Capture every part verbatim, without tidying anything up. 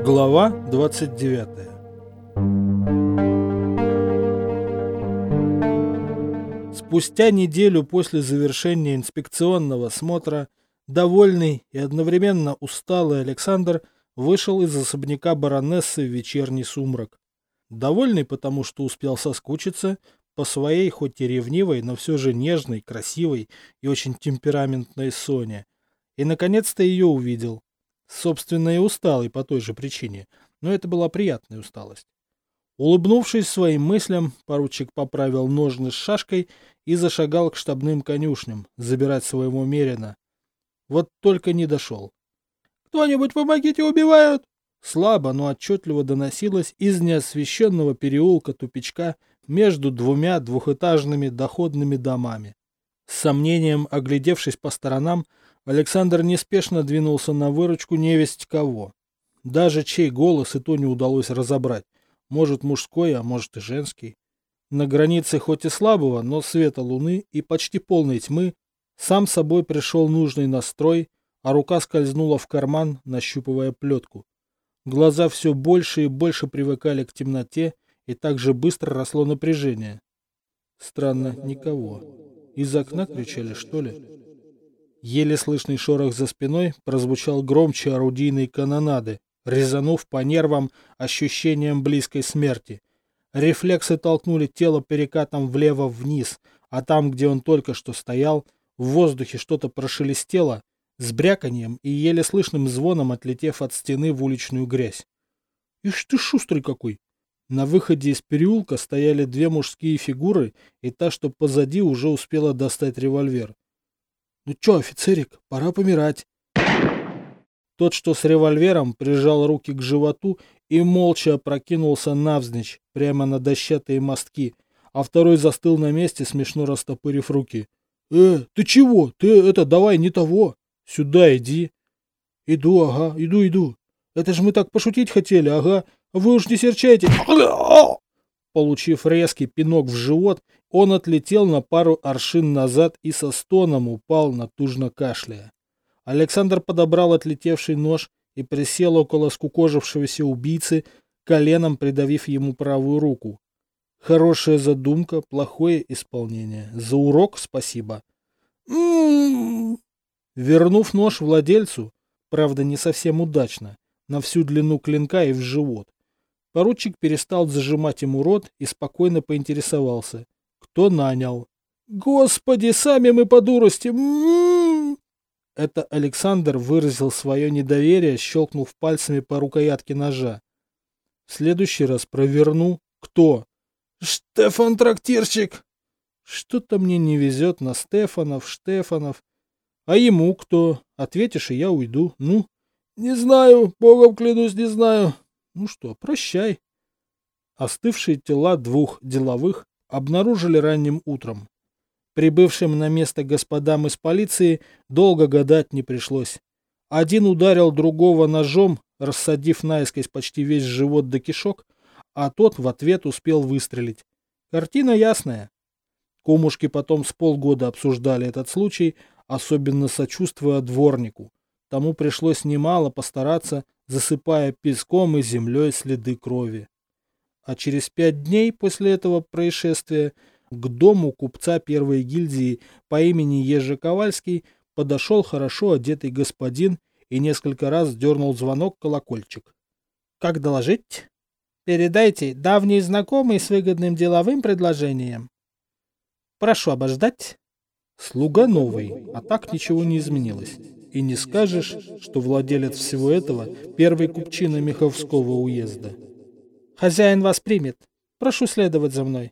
Глава двадцать девятая. Спустя неделю после завершения инспекционного смотра, довольный и одновременно усталый Александр вышел из особняка баронессы в вечерний сумрак. Довольный, потому что успел соскучиться по своей, хоть и ревнивой, но все же нежной, красивой и очень темпераментной Соне. И наконец-то ее увидел. Собственно, и усталый по той же причине, но это была приятная усталость. Улыбнувшись своим мыслям, поручик поправил ножны с шашкой и зашагал к штабным конюшням, забирать своего мерина. Вот только не дошел. «Кто-нибудь помогите, убивают!» Слабо, но отчетливо доносилось из неосвещенного переулка тупичка между двумя двухэтажными доходными домами. С сомнением, оглядевшись по сторонам, Александр неспешно двинулся на выручку невесть кого. Даже чей голос и то не удалось разобрать. Может мужской, а может и женский. На границе хоть и слабого, но света луны и почти полной тьмы сам собой пришел нужный настрой, а рука скользнула в карман, нащупывая плетку. Глаза все больше и больше привыкали к темноте, и так же быстро росло напряжение. Странно, никого. Из окна кричали, что ли? Еле слышный шорох за спиной прозвучал громче орудийной канонады, резанув по нервам ощущением близкой смерти. Рефлексы толкнули тело перекатом влево-вниз, а там, где он только что стоял, в воздухе что-то прошелестело, с бряканьем и еле слышным звоном отлетев от стены в уличную грязь. Ишь ты шустрый какой! На выходе из переулка стояли две мужские фигуры, и та, что позади, уже успела достать револьвер. «Ну чё, офицерик, пора помирать». Тот, что с револьвером, прижал руки к животу и молча опрокинулся навзничь, прямо на дощатые мостки, а второй застыл на месте, смешно растопырив руки. «Э, ты чего? Ты это, давай не того! Сюда иди!» «Иду, ага, иду, иду. Это же мы так пошутить хотели, ага. Вы уж не серчайте!» Получив резкий пинок в живот, он отлетел на пару аршин назад и со стоном упал, натужно кашляя. Александр подобрал отлетевший нож и присел около скукожившегося убийцы, коленом придавив ему правую руку. Хорошая задумка, плохое исполнение. За урок спасибо. М-м-м. Вернув нож владельцу, правда не совсем удачно, на всю длину клинка и в живот, поручик перестал зажимать ему рот и спокойно поинтересовался, кто нанял. «Господи, сами мы по дурости! М-м-м!» Это Александр выразил свое недоверие, щелкнув пальцами по рукоятке ножа. В следующий раз проверну. Кто? «Штефан Трактирщик!» Что-то мне не везет на Стефанов, Штефанов. А ему кто? Ответишь, и я уйду. Ну? Не знаю, богом клянусь, не знаю. Ну что, прощай. Остывшие тела двух деловых обнаружили ранним утром. Прибывшим на место господам из полиции долго гадать не пришлось. Один ударил другого ножом, рассадив наискось почти весь живот до кишок, а тот в ответ успел выстрелить. Картина ясная. Кумушки потом с полгода обсуждали этот случай, особенно сочувствуя дворнику. Тому пришлось немало постараться, засыпая песком и землей следы крови. А через пять дней после этого происшествия к дому купца первой гильдии по имени Ежи Ковальский подошел хорошо одетый господин и несколько раз дернул звонок-колокольчик. «Как доложить?» «Передайте, давний знакомый с выгодным деловым предложением». «Прошу обождать». Слуга новый, а так ничего не изменилось. И не скажешь, что владелец всего этого первый купчина Меховского уезда. «Хозяин вас примет. Прошу следовать за мной».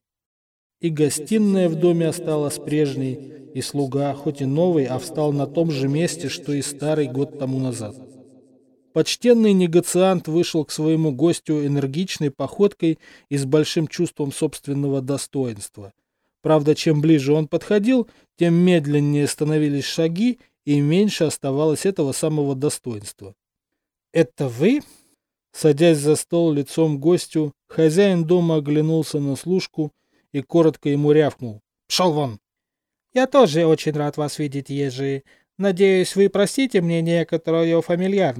И гостиная в доме осталась прежней, и слуга, хоть и новый, а встал на том же месте, что и старый год тому назад. Почтенный негациант вышел к своему гостю энергичной походкой и с большим чувством собственного достоинства. Правда, чем ближе он подходил, тем медленнее становились шаги, и меньше оставалось этого самого достоинства. «Это вы?» Садясь за стол лицом к гостю, хозяин дома оглянулся на служку и коротко ему рявкнул. «Пшел вон!» «Я тоже очень рад вас видеть, Ежи. Надеюсь, вы простите мне некоторую фамильярность.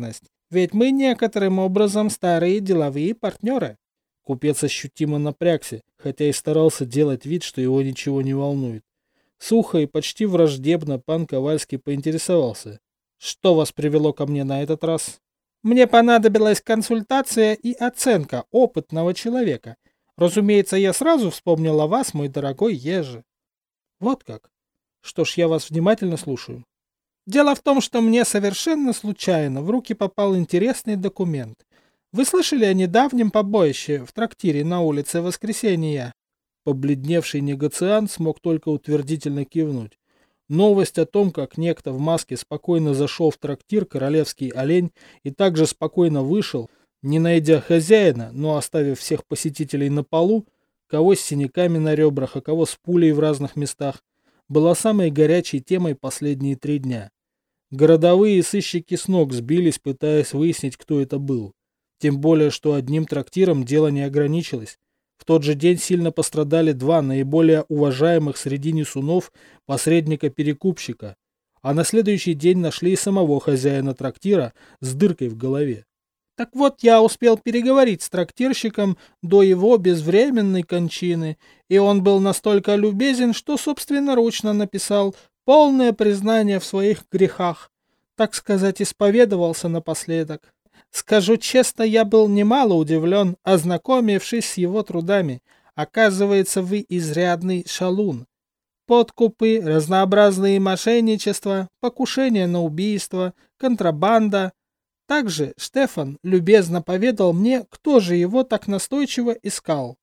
Ведь мы некоторым образом старые деловые партнеры. Купец ощутимо напрягся, хотя и старался делать вид, что его ничего не волнует. Сухо и почти враждебно пан Ковальский поинтересовался. Что вас привело ко мне на этот раз? Мне понадобилась консультация и оценка опытного человека. Разумеется, я сразу вспомнил о вас, мой дорогой Ежи. Вот как. Что ж, я вас внимательно слушаю. Дело в том, что мне совершенно случайно в руки попал интересный документ. Вы слышали о недавнем побоище в трактире на улице Воскресения? Побледневший негациант смог только утвердительно кивнуть. Новость о том, как некто в маске спокойно зашел в трактир «Королевский олень» и также спокойно вышел, не найдя хозяина, но оставив всех посетителей на полу, кого с синяками на ребрах, а кого с пулей в разных местах, была самой горячей темой последние три дня. Городовые сыщики с ног сбились, пытаясь выяснить, кто это был. Тем более, что одним трактиром дело не ограничилось. В тот же день сильно пострадали два наиболее уважаемых среди несунов посредника-перекупщика, а на следующий день нашли и самого хозяина трактира с дыркой в голове. Так вот, я успел переговорить с трактирщиком до его безвременной кончины, и он был настолько любезен, что собственноручно написал полное признание в своих грехах, так сказать, исповедовался напоследок. Скажу честно, я был немало удивлен, ознакомившись с его трудами. Оказывается, вы изрядный шалун. Подкупы, разнообразные мошенничества, покушения на убийство, контрабанда. Также Штефан любезно поведал мне, кто же его так настойчиво искал.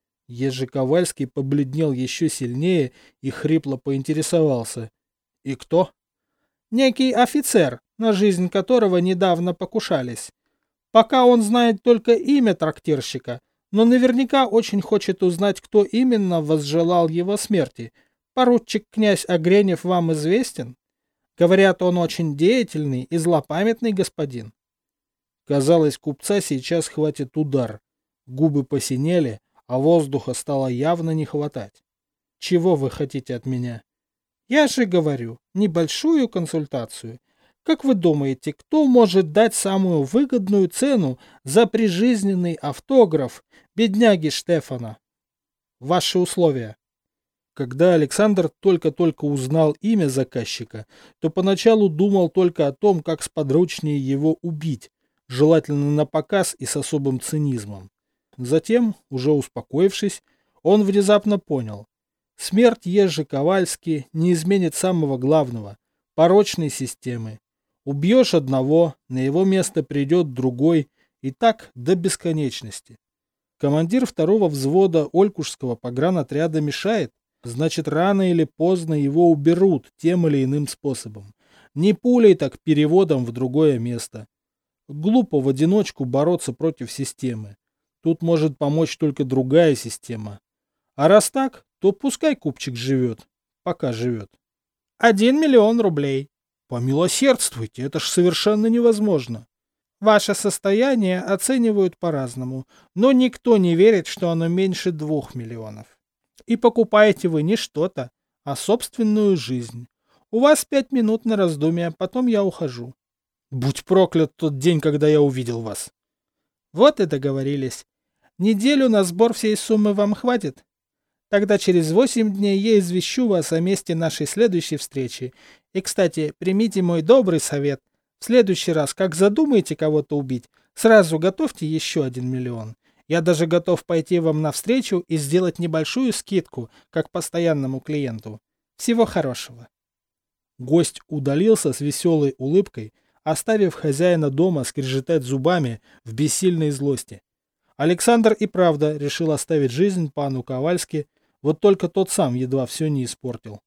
Ежи Ковальский побледнел еще сильнее и хрипло поинтересовался. И кто? Некий офицер, на жизнь которого недавно покушались. Пока он знает только имя трактирщика, но наверняка очень хочет узнать, кто именно возжелал его смерти. Поручик князь Огренев вам известен? Говорят, он очень деятельный и злопамятный господин. Казалось, купца сейчас хватит удар. Губы посинели, а воздуха стало явно не хватать. Чего вы хотите от меня? Я же говорю, небольшую консультацию. Как вы думаете, кто может дать самую выгодную цену за прижизненный автограф бедняги Штефана? Ваши условия. Когда Александр только-только узнал имя заказчика, то поначалу думал только о том, как сподручнее его убить, желательно напоказ и с особым цинизмом. Затем, уже успокоившись, он внезапно понял. Смерть Ежи Ковальски не изменит самого главного – порочной системы. Убьешь одного, на его место придет другой, и так до бесконечности. Командир второго взвода Олькушского погранотряда мешает, значит, рано или поздно его уберут тем или иным способом. Не пулей, так переводом в другое место. Глупо в одиночку бороться против системы. Тут может помочь только другая система. А раз так, то пускай купчик живет, пока живет. Один миллион рублей. Помилосердствуйте, это ж совершенно невозможно. Ваше состояние оценивают по-разному, но никто не верит, что оно меньше двух миллионов. И покупаете вы не что-то, а собственную жизнь. У вас пять минут на раздумье, потом я ухожу. Будь проклят тот день, когда я увидел вас. Вот и договорились. Неделю на сбор всей суммы вам хватит? Тогда через восемь дней я извещу вас о месте нашей следующей встречи. И, кстати, примите мой добрый совет. В следующий раз, как задумаете кого-то убить, сразу готовьте еще один миллион. Я даже готов пойти вам навстречу и сделать небольшую скидку, как постоянному клиенту. Всего хорошего. Гость удалился с веселой улыбкой, оставив хозяина дома скрежетать зубами в бессильной злости. Александр и правда решил оставить жизнь пану Ковальски, вот только тот сам едва все не испортил.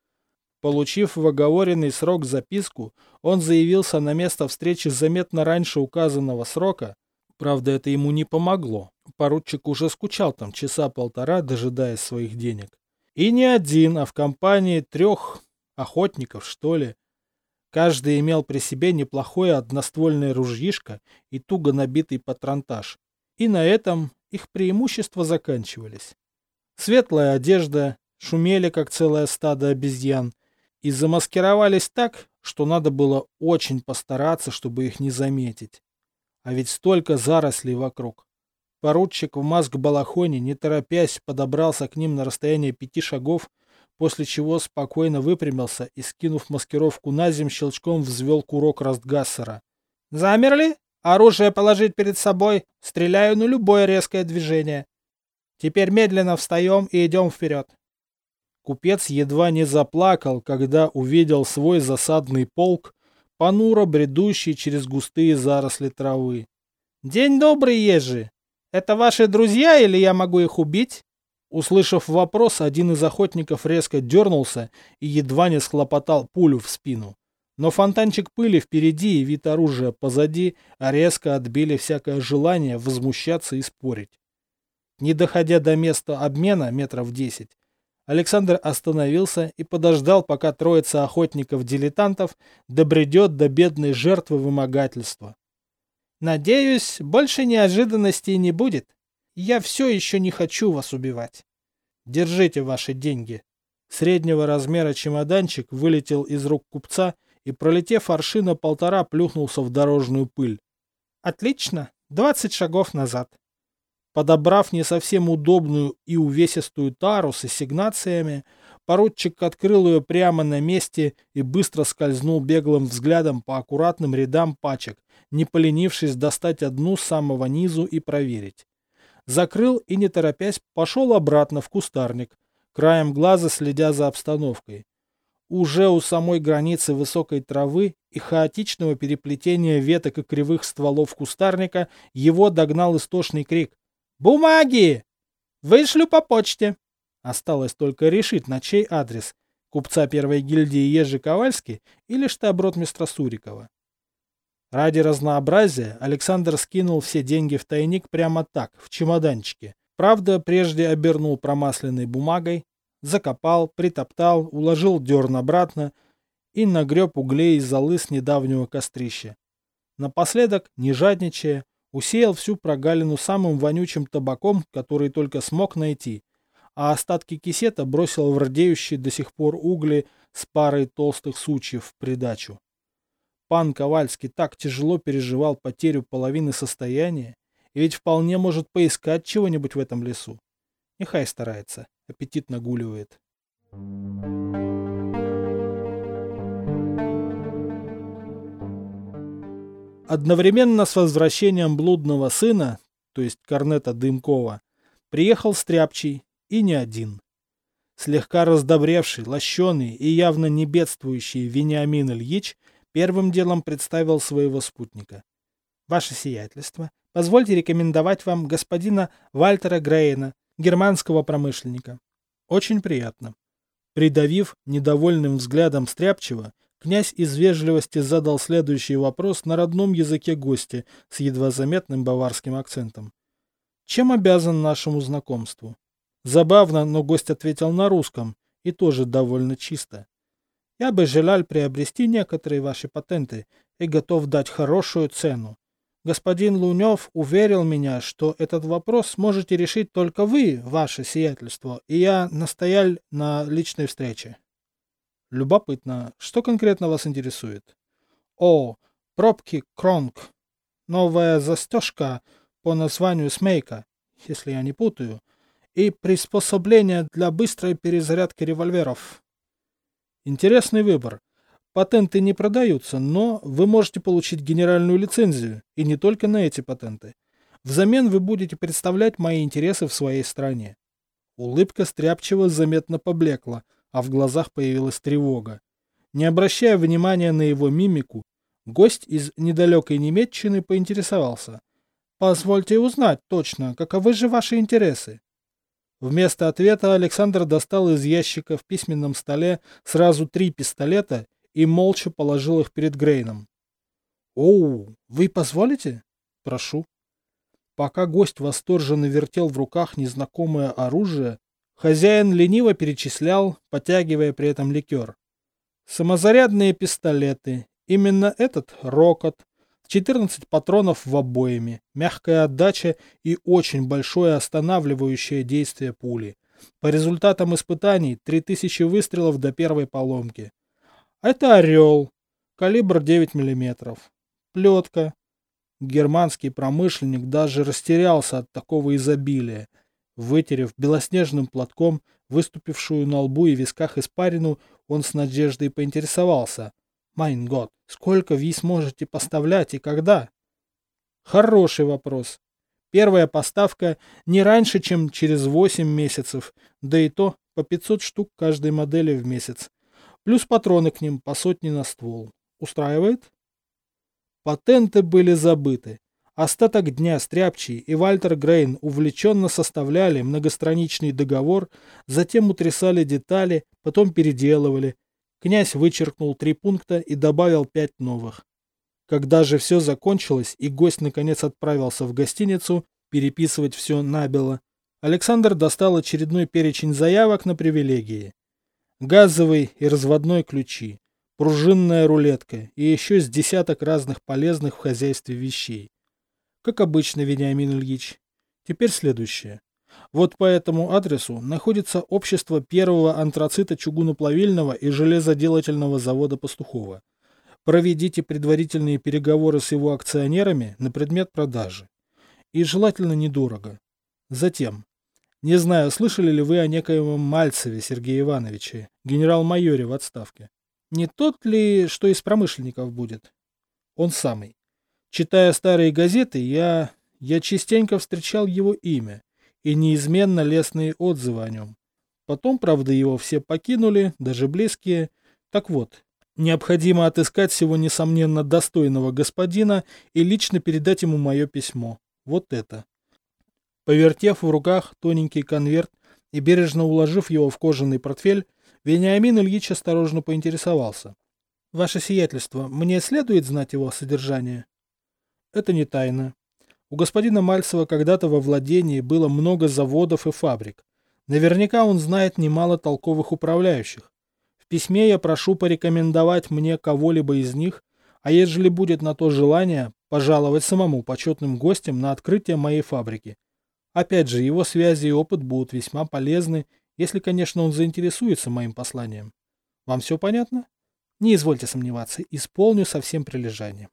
Получив в оговоренный срок записку, он заявился на место встречи заметно раньше указанного срока. Правда, это ему не помогло. Поручик уже скучал там часа полтора, дожидаясь своих денег. И не один, а в компании трех охотников, что ли. Каждый имел при себе неплохое одноствольное ружьишко и туго набитый патронтаж. И на этом их преимущества заканчивались. Светлая одежда, шумели, как целое стадо обезьян, и замаскировались так, что надо было очень постараться, чтобы их не заметить. А ведь столько зарослей вокруг. Поручик в маск-балахоне, не торопясь, подобрался к ним на расстояние пяти шагов, после чего спокойно выпрямился и, скинув маскировку на земь, щелчком взвел курок Растгассера. «Замерли? Оружие положить перед собой. Стреляю на любое резкое движение. Теперь медленно встаем и идем вперед». Купец едва не заплакал, когда увидел свой засадный полк, понуро бредущий через густые заросли травы. «День добрый, ежи! Это ваши друзья или я могу их убить?» Услышав вопрос, один из охотников резко дернулся и едва не схлопотал пулю в спину. Но фонтанчик пыли впереди и вид оружия позади резко отбили всякое желание возмущаться и спорить. Не доходя до места обмена метров десять, Александр остановился и подождал, пока троица охотников-дилетантов добредет до бедной жертвы вымогательства. «Надеюсь, больше неожиданностей не будет. Я все еще не хочу вас убивать. Держите ваши деньги». Среднего размера чемоданчик вылетел из рук купца и, пролетев аршина полтора, плюхнулся в дорожную пыль. «Отлично. Двадцать шагов назад». Подобрав не совсем удобную и увесистую тару с ассигнациями, поручик открыл ее прямо на месте и быстро скользнул беглым взглядом по аккуратным рядам пачек, не поленившись достать одну с самого низу и проверить. Закрыл и, не торопясь, пошел обратно в кустарник, краем глаза следя за обстановкой. Уже у самой границы высокой травы и хаотичного переплетения веток и кривых стволов кустарника его догнал истошный крик. «Бумаги! Вышлю по почте!» Осталось только решить, на чей адрес — купца первой гильдии Ежи Ковальски или штаб-ротмистра Сурикова. Ради разнообразия Александр скинул все деньги в тайник прямо так, в чемоданчике. Правда, прежде обернул промасленной бумагой, закопал, притоптал, уложил дерн обратно и нагреб углей из золы с недавнего кострища. Напоследок, не жадничая, усеял всю прогалину самым вонючим табаком, который только смог найти, а остатки кисета бросил в рдеющие до сих пор угли с парой толстых сучьев в придачу. Пан Ковальский так тяжело переживал потерю половины состояния, и ведь вполне может поискать чего-нибудь в этом лесу. Нехай старается, аппетит нагуливает. Одновременно с возвращением блудного сына, то есть корнета Дымкова, приехал Стряпчий, и не один. Слегка раздобревший, лощеный и явно не бедствующий Вениамин Ильич первым делом представил своего спутника. «Ваше сиятельство, позвольте рекомендовать вам господина Вальтера Грейна, германского промышленника». «Очень приятно». Придавив недовольным взглядом Стряпчего, князь из вежливости задал следующий вопрос на родном языке гостя с едва заметным баварским акцентом. «Чем обязан нашему знакомству?» Забавно, но гость ответил на русском, и тоже довольно чисто. «Я бы желал приобрести некоторые ваши патенты и готов дать хорошую цену. Господин Лунев уверил меня, что этот вопрос можете решить только вы, ваше сиятельство, и я настоял на личной встрече». «Любопытно. Что конкретно вас интересует?» «О, пробки Кронг. Новая застежка по названию Смейка, если я не путаю, и приспособление для быстрой перезарядки револьверов». «Интересный выбор. Патенты не продаются, но вы можете получить генеральную лицензию, и не только на эти патенты. Взамен вы будете представлять мои интересы в своей стране». Улыбка Стряпчего заметно поблекла, а в глазах появилась тревога. Не обращая внимания на его мимику, гость из недалекой Немеччины поинтересовался. «Позвольте узнать точно, каковы же ваши интересы?» Вместо ответа Александр достал из ящика в письменном столе сразу три пистолета и молча положил их перед Грейном. «Оу, вы позволите?» «Прошу». Пока гость восторженно вертел в руках незнакомое оружие, хозяин лениво перечислял, потягивая при этом ликер. Самозарядные пистолеты, именно этот рокот, четырнадцать патронов в обойме, мягкая отдача и очень большое останавливающее действие пули. По результатам испытаний три тысячи выстрелов до первой поломки. Это «Орел», калибр девять миллиметров. Плетка. Германский промышленник даже растерялся от такого изобилия. Вытерев белоснежным платком выступившую на лбу и висках испарину, он с надеждой поинтересовался. «Майн год, сколько вы сможете поставлять и когда?» Хороший вопрос. Первая поставка не раньше, чем через восемь месяцев, да и то по пятьсот штук каждой модели в месяц. Плюс патроны к ним по сотне на ствол. Устраивает? Патенты были забыты. Остаток дня Стряпчий и Вальтер Грейн увлеченно составляли многостраничный договор, затем утрясали детали, потом переделывали. Князь вычеркнул три пункта и добавил пять новых. Когда же все закончилось и гость наконец отправился в гостиницу переписывать все набело, Александр достал очередной перечень заявок на привилегии. Газовый и разводной ключи, пружинная рулетка и еще с десяток разных полезных в хозяйстве вещей. Как обычно, Вениамин Ильич. Теперь следующее. Вот по этому адресу находится общество первого антрацита чугуноплавильного и железоделательного завода Пастухова. Проведите предварительные переговоры с его акционерами на предмет продажи. И желательно недорого. Затем. Не знаю, слышали ли вы о некоем Мальцеве Сергее Ивановиче, генерал-майоре в отставке. Не тот ли, что из промышленников будет? Он самый. Читая старые газеты, я, я частенько встречал его имя и неизменно лестные отзывы о нем. Потом, правда, его все покинули, даже близкие. Так вот, необходимо отыскать всего несомненно достойного господина и лично передать ему мое письмо. Вот это. Повертев в руках тоненький конверт и бережно уложив его в кожаный портфель, Вениамин Ильич осторожно поинтересовался. «Ваше сиятельство, мне следует знать его содержание?» Это не тайна. У господина Мальцева когда-то во владении было много заводов и фабрик. Наверняка он знает немало толковых управляющих. В письме я прошу порекомендовать мне кого-либо из них, а ежели будет на то желание, пожаловать самому почетным гостем на открытие моей фабрики. Опять же, его связи и опыт будут весьма полезны, если, конечно, он заинтересуется моим посланием. Вам все понятно? Не извольте сомневаться, исполню со всем прилежанием.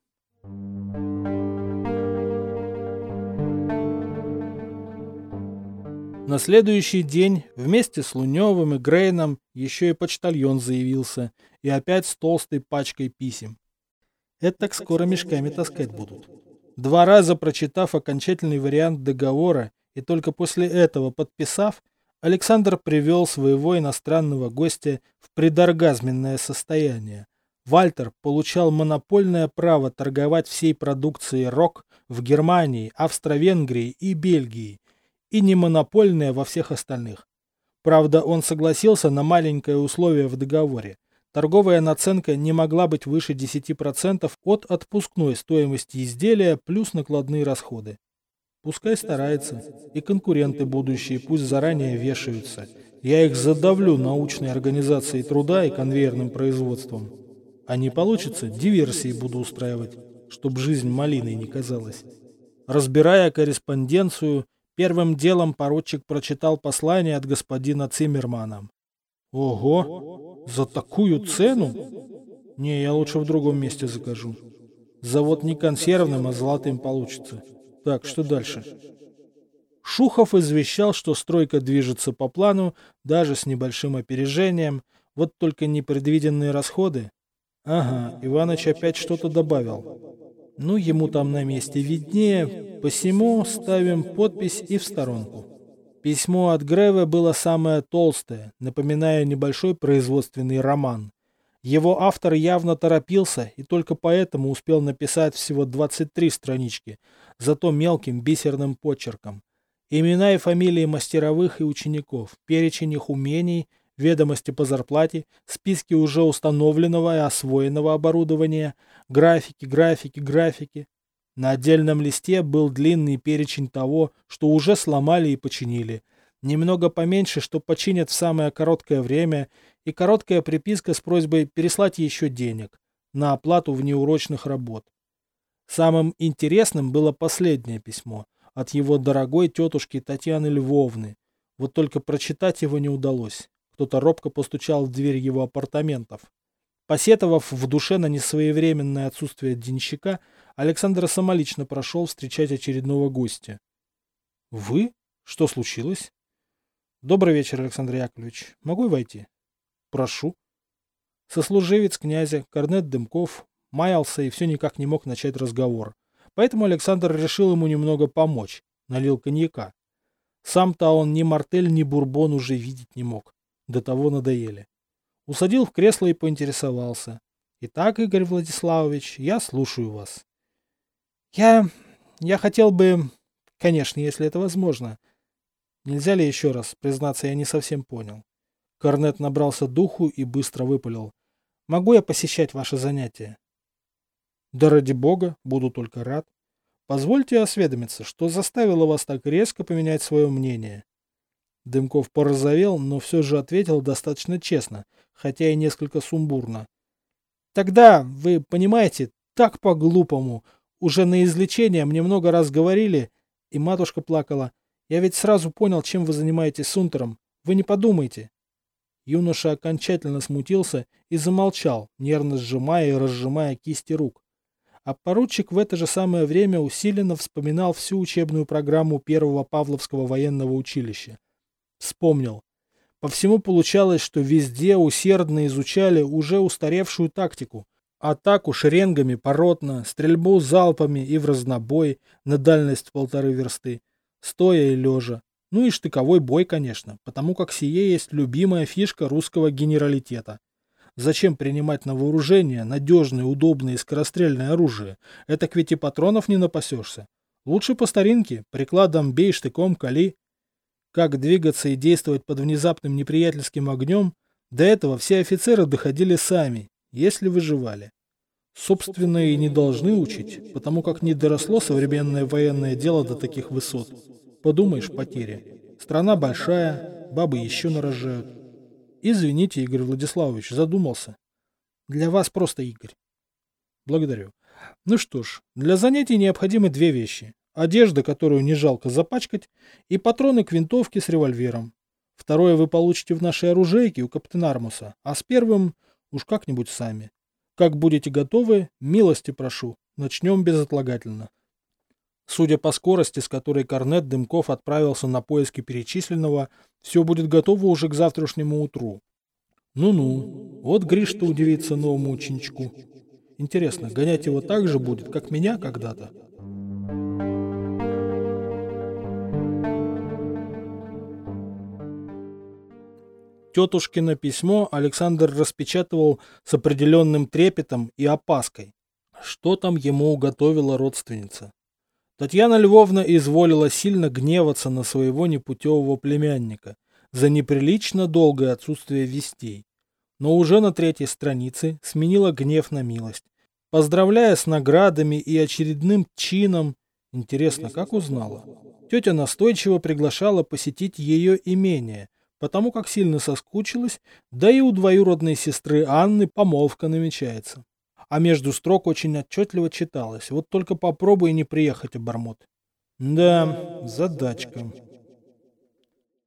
На следующий день вместе с Луневым и Грейном еще и почтальон заявился, и опять с толстой пачкой писем. Это так скоро мешками таскать будут. Два раза прочитав окончательный вариант договора и только после этого подписав, Александр привел своего иностранного гостя в предоргазменное состояние. Вальтер получал монопольное право торговать всей продукцией РОК в Германии, Австро-Венгрии и Бельгии, и не монопольное во всех остальных. Правда, он согласился на маленькое условие в договоре. Торговая наценка не могла быть выше десяти процентов от отпускной стоимости изделия плюс накладные расходы. Пускай старается, и конкуренты будущие пусть заранее вешаются. Я их задавлю научной организацией труда и конвейерным производством. А не получится, диверсии буду устраивать, чтобы жизнь малиной не казалась. Разбирая корреспонденцию, первым делом поручик прочитал послание от господина Циммермана. Ого, за такую цену? Не, я лучше в другом месте закажу. Завод не консервным, а золотым получится. Так, что дальше? Шухов извещал, что стройка движется по плану, даже с небольшим опережением, вот только непредвиденные расходы. Ага, Иваныч опять что-то добавил. Ну, ему там на месте виднее, посему ставим подпись и в сторонку. Письмо от Греве было самое толстое, напоминая небольшой производственный роман. Его автор явно торопился и только поэтому успел написать всего двадцать три странички, зато мелким бисерным почерком. Имена и фамилии мастеровых и учеников, перечень их умений, ведомости по зарплате, списки уже установленного и освоенного оборудования, графики, графики, графики. На отдельном листе был длинный перечень того, что уже сломали и починили. Немного поменьше, что починят в самое короткое время, и короткая приписка с просьбой переслать еще денег на оплату внеурочных работ. Самым интересным было последнее письмо от его дорогой тетушки Татьяны Львовны. Вот только прочитать его не удалось. Кто-то робко постучал в дверь его апартаментов. Посетовав в душе на несвоевременное отсутствие денщика, Александр самолично прошел встречать очередного гостя. «Вы? Что случилось?» «Добрый вечер, Александр Яковлевич. Могу войти?» «Прошу». Сослуживец князя, корнет Дымков, маялся и все никак не мог начать разговор. Поэтому Александр решил ему немного помочь, налил коньяка. Сам-то он ни мартель, ни бурбон уже видеть не мог. До того надоели. Усадил в кресло и поинтересовался. «Итак, Игорь Владиславович, я слушаю вас». «Я... я хотел бы... конечно, если это возможно. Нельзя ли еще раз? Признаться, я не совсем понял». Корнет набрался духу и быстро выпалил. «Могу я посещать ваши занятия?» «Да ради бога, буду только рад. Позвольте осведомиться, что заставило вас так резко поменять свое мнение?» Дымков порозовел, но все же ответил достаточно честно, хотя и несколько сумбурно. «Тогда, вы понимаете, так по-глупому. Уже на излечение мне много раз говорили, и матушка плакала. Я ведь сразу понял, чем вы занимаетесь с Унтером. Вы не подумайте». Юноша окончательно смутился и замолчал, нервно сжимая и разжимая кисти рук. А поручик в это же самое время усиленно вспоминал всю учебную программу Первого Павловского военного училища. Вспомнил. По всему получалось, что везде усердно изучали уже устаревшую тактику. Атаку шеренгами поротно, стрельбу залпами и в разнобой на дальность в полторы версты, стоя и лежа. Ну и штыковой бой, конечно, потому как сие есть любимая фишка русского генералитета. Зачем принимать на вооружение надежное, удобное и скорострельное оружие? Этак ведь и патронов не напасешься. Лучше по старинке, прикладом бей, штыком кали. Как двигаться и действовать под внезапным неприятельским огнем, до этого все офицеры доходили сами, если выживали. Собственно, и не должны учить, потому как не доросло современное военное дело до таких высот. Подумаешь, потери. Страна большая, бабы еще нарожают. Извините, Игорь Владиславович, задумался. Для вас просто Игорь. Благодарю. Ну что ж, для занятий необходимы две вещи. Одежда, которую не жалко запачкать, и патроны к винтовке с револьвером. Второе вы получите в нашей оружейке у капитана-Армуса, а с первым уж как-нибудь сами. Как будете готовы, милости прошу. Начнем безотлагательно. Судя по скорости, с которой корнет Дымков отправился на поиски перечисленного, все будет готово уже к завтрашнему утру. Ну-ну, вот Гриш-то удивится новому ученичку. Интересно, гонять его так же будет, как меня когда-то? Тетушкино письмо Александр распечатывал с определенным трепетом и опаской. Что там ему уготовила родственница? Татьяна Львовна изволила сильно гневаться на своего непутевого племянника за неприлично долгое отсутствие вестей, но уже на третьей странице сменила гнев на милость, поздравляя с наградами и очередным чином. Интересно, как узнала? Тетя настойчиво приглашала посетить ее имение, потому как сильно соскучилась, да и у двоюродной сестры Анны помолвка намечается. А между строк очень отчетливо читалось. Вот только попробуй не приехать, обормот. Да, задачка.